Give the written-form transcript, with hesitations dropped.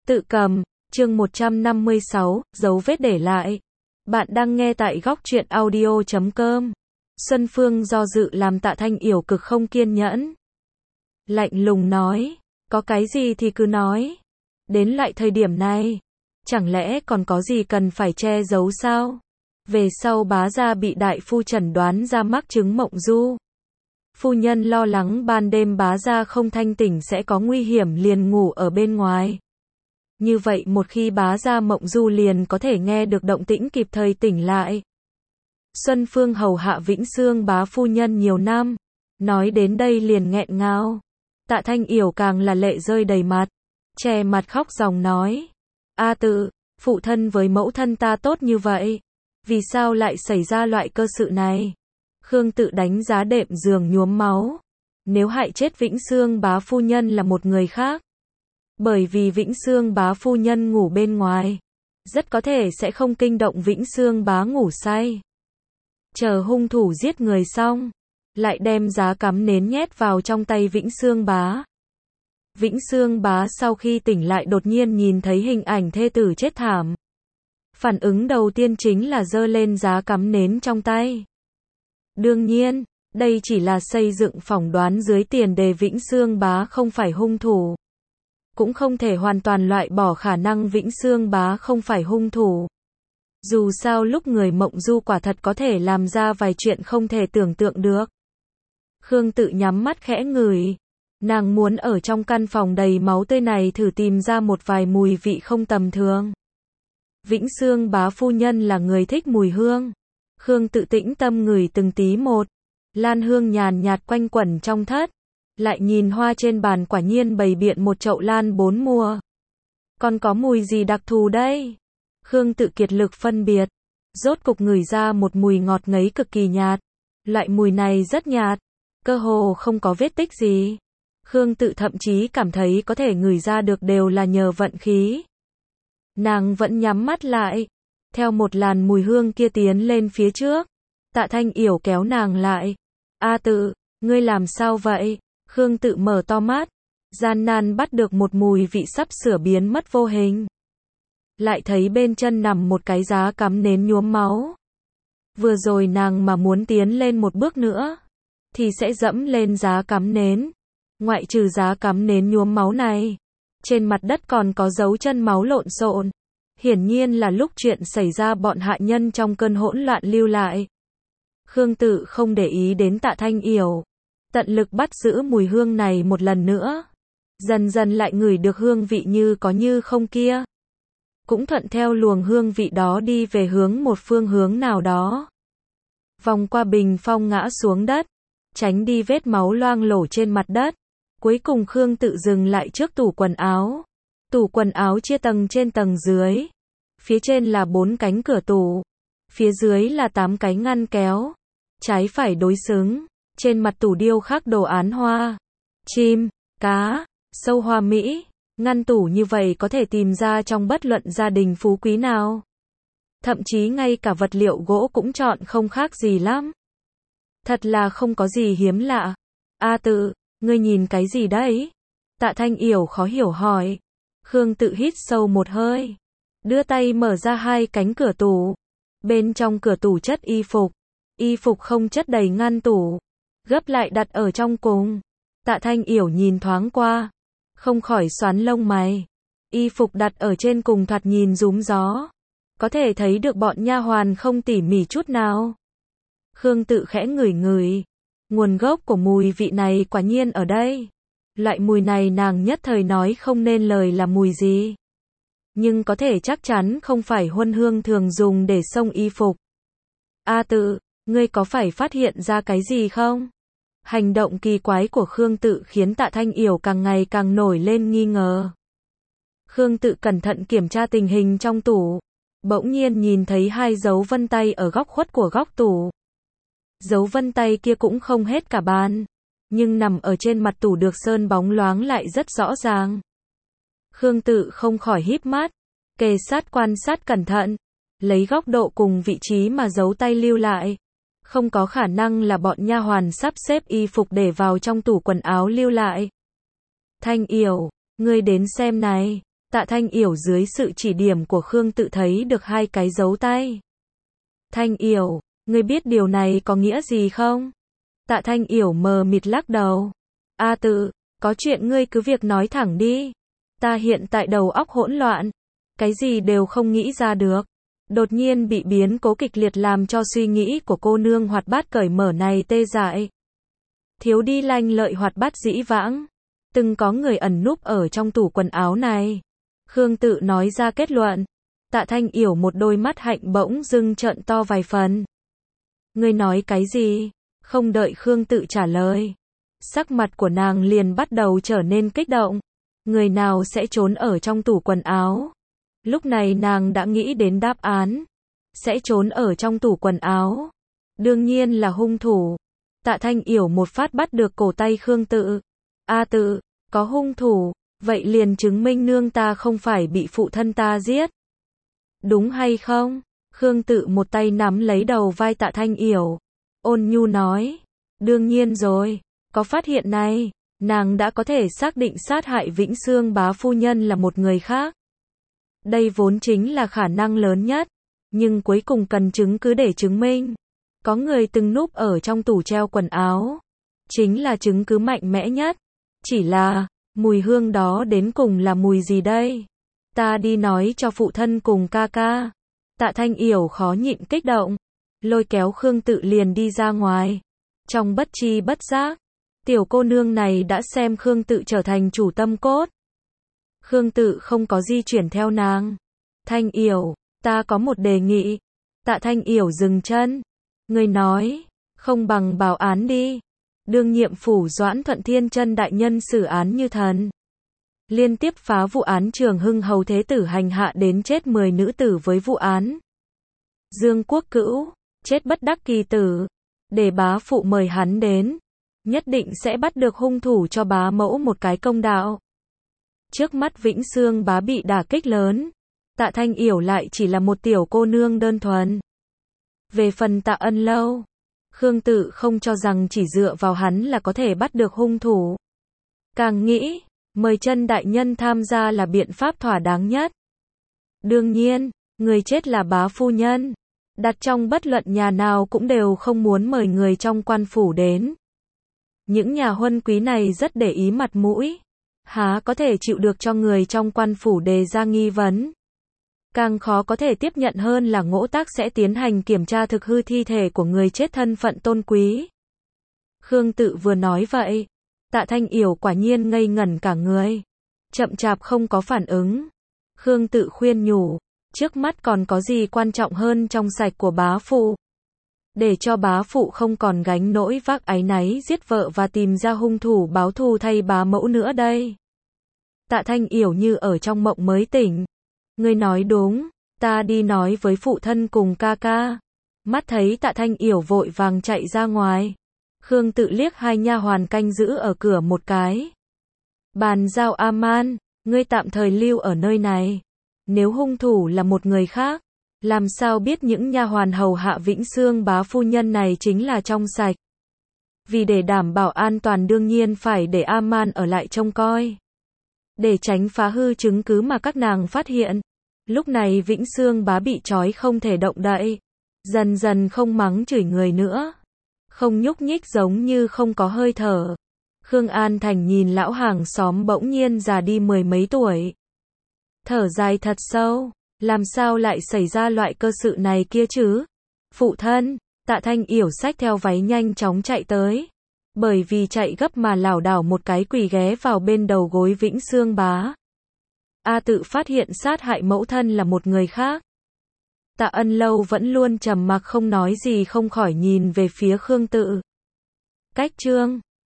Tự cầm, chương 156, dấu vết để lại. Bạn đang nghe tại góc truyện audio.com. Xuân Phương do dự làm Tạ Thanh Yểu cực không kiên nhẫn. Lạnh lùng nói, có cái gì thì cứ nói. Đến lại thời điểm này, chẳng lẽ còn có gì cần phải che giấu sao? Về sau bá gia bị đại phu chẩn đoán ra mắc chứng mộng du. Phu nhân lo lắng ban đêm bá gia không thanh tỉnh sẽ có nguy hiểm liền ngủ ở bên ngoài. Như vậy một khi bá gia mộng du liền có thể nghe được động tĩnh kịp thời tỉnh lại. Xuân Phương hầu hạ Vĩnh Xương bá phu nhân nhiều năm. Nói đến đây liền nghẹn ngào. Tạ Thanh Yểu càng là lệ rơi đầy mặt. Che mặt khóc ròng nói. A Tự, phụ thân với mẫu thân ta tốt như vậy. Vì sao lại xảy ra loại cơ sự này? Khương Tự đánh giá đệm giường nhuốm máu. Nếu hại chết Vĩnh Xương bá phu nhân là một người khác. Bởi vì Vĩnh Xương bá phu nhân ngủ bên ngoài. Rất có thể sẽ không kinh động Vĩnh Xương bá ngủ say. Chờ hung thủ giết người xong. Lại đem giá cắm nến nhét vào trong tay Vĩnh Xương bá. Vĩnh Xương bá sau khi tỉnh lại đột nhiên nhìn thấy hình ảnh thê tử chết thảm. Phản ứng đầu tiên chính là giơ lên giá cắm nến trong tay. Đương nhiên, đây chỉ là xây dựng phỏng đoán dưới tiền đề Vĩnh Xương bá không phải hung thủ. Cũng không thể hoàn toàn loại bỏ khả năng Vĩnh Xương bá không phải hung thủ. Dù sao lúc người mộng du quả thật có thể làm ra vài chuyện không thể tưởng tượng được. Khương Tự nhắm mắt khẽ ngửi. Nàng muốn ở trong căn phòng đầy máu tươi này thử tìm ra một vài mùi vị không tầm thường. Vĩnh Xương bá phu nhân là người thích mùi hương. Khương Tự tĩnh tâm ngửi từng tí một. Lan hương nhàn nhạt quanh quẩn trong thất. Lại nhìn hoa trên bàn quả nhiên bày biện một chậu lan 4 mùa. Còn có mùi gì đặc thù đây? Khương Tự kiệt lực phân biệt. Rốt cục ngửi ra một mùi ngọt ngấy cực kỳ nhạt. Loại mùi này rất nhạt. Cơ hồ không có vết tích gì. Khương Tự thậm chí cảm thấy có thể ngửi ra được đều là nhờ vận khí. Nàng vẫn nhắm mắt lại. Theo một làn mùi hương kia tiến lên phía trước. Tạ Thanh Yểu kéo nàng lại. A Tự, ngươi làm sao vậy? Khương Tự mở to mắt. Gian nan bắt được một mùi vị sắp sửa biến mất vô hình. Lại thấy bên chân nằm một cái giá cắm nến nhuốm máu. Vừa rồi nàng mà muốn tiến lên một bước nữa. Thì sẽ dẫm lên giá cắm nến. Ngoại trừ giá cắm nến nhuốm máu này. Trên mặt đất còn có dấu chân máu lộn xộn. Hiển nhiên là lúc chuyện xảy ra bọn hạ nhân trong cơn hỗn loạn lưu lại. Khương Tự không để ý đến Tạ Thanh Yểu. Tận lực bắt giữ mùi hương này một lần nữa. Dần dần lại ngửi được hương vị như có như không kia. Cũng thuận theo luồng hương vị đó đi về hướng một phương hướng nào đó. Vòng qua bình phong ngã xuống đất. Tránh đi vết máu loang lổ trên mặt đất. Cuối cùng Khương Tự dừng lại trước tủ quần áo. Tủ quần áo chia tầng trên tầng dưới. Phía trên là 4 cánh cửa tủ. Phía dưới là 8 cái ngăn kéo. Trái phải đối xứng. Trên mặt tủ điêu khắc đồ án hoa, chim, cá, sâu hoa mỹ. Ngăn tủ như vậy có thể tìm ra trong bất luận gia đình phú quý nào. Thậm chí ngay cả vật liệu gỗ cũng chọn không khác gì lắm. Thật là không có gì hiếm lạ. A Tự, ngươi nhìn cái gì đấy? Tạ Thanh Yểu khó hiểu hỏi. Khương Tự hít sâu một hơi. Đưa tay mở ra 2 cánh cửa tủ. Bên trong cửa tủ chất y phục. Y phục không chất đầy ngăn tủ. Gấp lại đặt ở trong cùng. Tạ Thanh Yểu nhìn thoáng qua. Không khỏi xoắn lông mày. Y phục đặt ở trên cùng thoạt nhìn rúm gió. Có thể thấy được bọn nha hoàn không tỉ mỉ chút nào. Khương Tự khẽ ngửi ngửi. Nguồn gốc của mùi vị này quả nhiên ở đây. Loại mùi này nàng nhất thời nói không nên lời là mùi gì. Nhưng có thể chắc chắn không phải huân hương thường dùng để xông y phục. A Tự, ngươi có phải phát hiện ra cái gì không? Hành động kỳ quái của Khương Tự khiến Tạ Thanh Yểu càng ngày càng nổi lên nghi ngờ. Khương Tự cẩn thận kiểm tra tình hình trong tủ. Bỗng nhiên nhìn thấy 2 dấu vân tay ở góc khuất của góc tủ. Dấu vân tay kia cũng không hết cả bàn. Nhưng nằm ở trên mặt tủ được sơn bóng loáng lại rất rõ ràng. Khương Tự không khỏi híp mắt. Kề sát quan sát cẩn thận. Lấy góc độ cùng vị trí mà dấu tay lưu lại. Không có khả năng là bọn nha hoàn sắp xếp y phục để vào trong tủ quần áo lưu lại. Thanh Yểu, ngươi đến xem này. Tạ Thanh Yểu dưới sự chỉ điểm của Khương Tự thấy được hai cái dấu tay. Thanh Yểu, ngươi biết điều này có nghĩa gì không? Tạ Thanh Yểu mờ mịt lắc đầu. A Tự, có chuyện ngươi cứ việc nói thẳng đi. Ta hiện tại đầu óc hỗn loạn. Cái gì đều không nghĩ ra được. Đột nhiên bị biến cố kịch liệt làm cho suy nghĩ của cô nương hoạt bát cởi mở này tê dại. Thiếu đi lanh lợi hoạt bát dĩ vãng. Từng có người ẩn núp ở trong tủ quần áo này. Khương Tự nói ra kết luận. Tạ Thanh Yểu một đôi mắt hạnh bỗng dưng trợn to vài phần. Ngươi nói cái gì? Không đợi Khương Tự trả lời. Sắc mặt của nàng liền bắt đầu trở nên kích động. Người nào sẽ trốn ở trong tủ quần áo? Lúc này nàng đã nghĩ đến đáp án. Sẽ trốn ở trong tủ quần áo. Đương nhiên là hung thủ. Tạ Thanh Yểu một phát bắt được cổ tay Khương Tự. A Tự, có hung thủ, vậy liền chứng minh nương ta không phải bị phụ thân ta giết. Đúng hay không? Khương Tự một tay nắm lấy đầu vai Tạ Thanh Yểu. Ôn nhu nói. Đương nhiên rồi, có phát hiện này, nàng đã có thể xác định sát hại Vĩnh Xương bá phu nhân là một người khác. Đây vốn chính là khả năng lớn nhất, nhưng cuối cùng cần chứng cứ để chứng minh. Có người từng núp ở trong tủ treo quần áo. Chính là chứng cứ mạnh mẽ nhất. Chỉ là, mùi hương đó đến cùng là mùi gì đây? Ta đi nói cho phụ thân cùng ca ca. Tạ Thanh Yểu khó nhịn kích động. Lôi kéo Khương Tự liền đi ra ngoài. Trong bất tri bất giác, tiểu cô nương này đã xem Khương Tự trở thành chủ tâm cốt. Khương Tự không có di chuyển theo nàng. Thanh Yểu, ta có một đề nghị. Tạ Thanh Yểu dừng chân. Ngươi nói, không bằng báo án đi. Đương nhiệm phủ Doãn Thuận Thiên Chân đại nhân xử án như thần. Liên tiếp phá vụ án Trường Hưng hầu thế tử hành hạ đến chết 10 nữ tử với vụ án Dương Quốc Cữu, chết bất đắc kỳ tử. Để bá phụ mời hắn đến, nhất định sẽ bắt được hung thủ cho bá mẫu một cái công đạo. Trước mắt Vĩnh Xương bá bị đả kích lớn, Tạ Thanh Yểu lại chỉ là một tiểu cô nương đơn thuần. Về phần Tạ Ân Lâu, Khương Tự không cho rằng chỉ dựa vào hắn là có thể bắt được hung thủ. Càng nghĩ, mời Chân đại nhân tham gia là biện pháp thỏa đáng nhất. Đương nhiên, người chết là bá phu nhân. Đặt trong bất luận nhà nào cũng đều không muốn mời người trong quan phủ đến. Những nhà huân quý này rất để ý mặt mũi. Há có thể chịu được cho người trong quan phủ đề ra nghi vấn. Càng khó có thể tiếp nhận hơn là Ngỗ Tác sẽ tiến hành kiểm tra thực hư thi thể của người chết thân phận tôn quý. Khương Tự vừa nói vậy, Tạ Thanh Yểu quả nhiên ngây ngẩn cả người. Chậm chạp không có phản ứng. Khương Tự khuyên nhủ, trước mắt còn có gì quan trọng hơn trong sạch của bá phụ. Để cho bá phụ không còn gánh nỗi vác áy náy giết vợ và tìm ra hung thủ báo thù thay bá mẫu nữa đây. Tạ Thanh Yểu như ở trong mộng mới tỉnh. Ngươi nói đúng, ta đi nói với phụ thân cùng ca ca. Mắt thấy Tạ Thanh Yểu vội vàng chạy ra ngoài. Khương Tự liếc hai nha hoàn canh giữ ở cửa một cái. Bàn giao A-man, ngươi tạm thời lưu ở nơi này. Nếu hung thủ là một người khác, làm sao biết những nha hoàn hầu hạ Vĩnh Xương bá phu nhân này chính là trong sạch. Vì để đảm bảo an toàn đương nhiên phải để A-man ở lại trông coi. Để tránh phá hư chứng cứ mà các nàng phát hiện. Lúc này Vĩnh Xương bá bị trói không thể động đậy. Dần dần không mắng chửi người nữa. Không nhúc nhích giống như không có hơi thở. Khương An Thành nhìn lão hàng xóm bỗng nhiên già đi 10 mấy tuổi. Thở dài thật sâu. Làm sao lại xảy ra loại cơ sự này kia chứ? Phụ thân, Tạ Thanh Yểu xách theo váy nhanh chóng chạy tới. Bởi vì chạy gấp mà lảo đảo một cái quỳ ghé vào bên đầu gối Vĩnh Xương bá. A Tự phát hiện sát hại mẫu thân là một người khác. Tạ Ân Lâu vẫn luôn trầm mặc không nói gì không khỏi nhìn về phía Khương Tự. Cách chương